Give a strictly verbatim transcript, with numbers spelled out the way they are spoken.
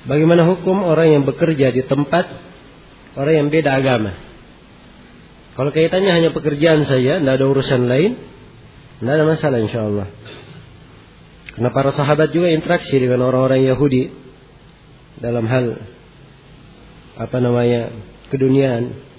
Bagaimana hukum orang yang bekerja di tempat orang yang beda agama? Kalau kaitannya hanya pekerjaan saja, tidak ada urusan lain, tidak ada masalah insyaallah. Karena para sahabat juga interaksi dengan orang-orang Yahudi dalam hal apa namanya keduniaan.